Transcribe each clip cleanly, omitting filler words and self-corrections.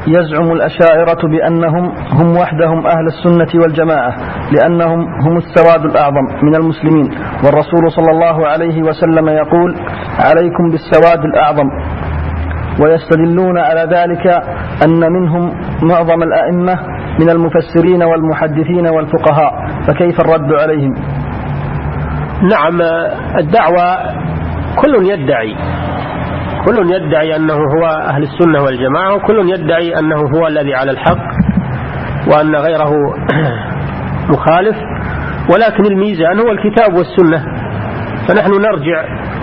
يزعم الأشاعرة بأنهم هم وحدهم أهل السنة والجماعة لأنهم هم السواد الأعظم من المسلمين، والرسول صلى الله عليه وسلم يقول عليكم بالسواد الأعظم، ويستدلون على ذلك أن منهم معظم الأئمة من المفسرين والمحدثين والفقهاء، فكيف الرد عليهم؟ نعم، الدعوة كل يدعي أنه هو أهل السنة والجماعة، وكل يدعي أنه هو الذي على الحق وأن غيره مخالف، ولكن الميزان هو الكتاب والسنة. فنحن نرجع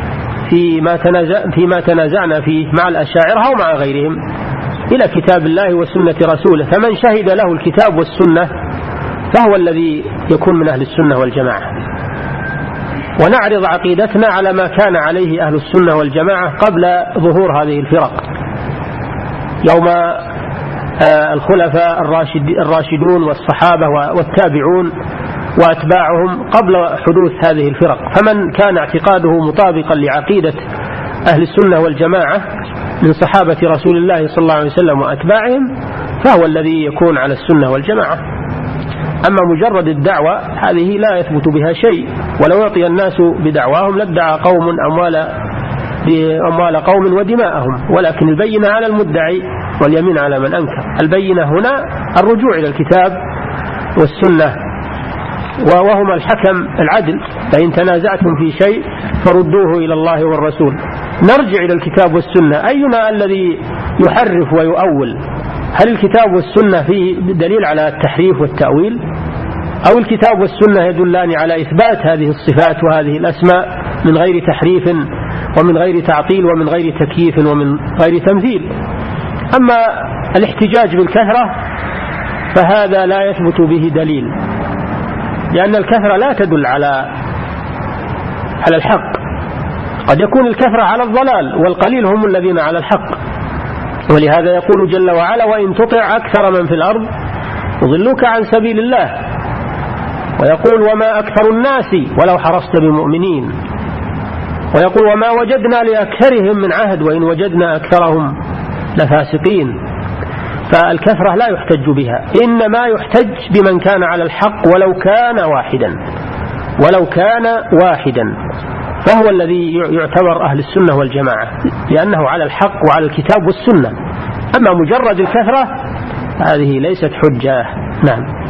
فيما تنازعنا فيه مع الأشاعرة ومع غيرهم إلى كتاب الله وسنة رسوله، فمن شهد له الكتاب والسنة فهو الذي يكون من أهل السنة والجماعة. ونعرض عقيدتنا على ما كان عليه أهل السنة والجماعة قبل ظهور هذه الفرق، يوم الخلفاء الراشدون والصحابة والتابعون وأتباعهم قبل حدوث هذه الفرق. فمن كان اعتقاده مطابقا لعقيدة أهل السنة والجماعة من صحابة رسول الله صلى الله عليه وسلم وأتباعهم فهو الذي يكون على السنة والجماعة. أما مجرد الدعوة هذه لا يثبت بها شيء، ولو يعطي الناس بدعواهم لادعى قوم أموال قوم ودماءهم، ولكن البينة على المدعي واليمين على من أنكر. البينة هنا الرجوع إلى الكتاب والسنة، وهما الحكم العدل، فإن تنازعتم في شيء فردوه إلى الله والرسول. نرجع إلى الكتاب والسنة، أينا الذي يحرف ويؤول؟ هل الكتاب والسنة فيه دليل على التحريف والتأويل، أو الكتاب والسنة يدلان على إثبات هذه الصفات وهذه الأسماء من غير تحريف ومن غير تعطيل ومن غير تكييف ومن غير تمثيل؟ أما الاحتجاج بالكثرة فهذا لا يثبت به دليل، لأن الكثرة لا تدل على الحق، قد يكون الكثرة على الضلال والقليل هم الذين على الحق. ولهذا يقول جل وعلا وإن تطع أكثر من في الأرض يضلوك عن سبيل الله، ويقول وما أكثر الناس ولو حرصت بمؤمنين، ويقول وما وجدنا لأكثرهم من عهد وإن وجدنا أكثرهم لفاسقين. فالكثرة لا يحتج بها، إنما يحتج بمن كان على الحق ولو كان واحدا فهو الذي يعتبر أهل السنة والجماعة، لأنه على الحق وعلى الكتاب والسنة. أما مجرد الكثرة هذه ليست حجة. نعم.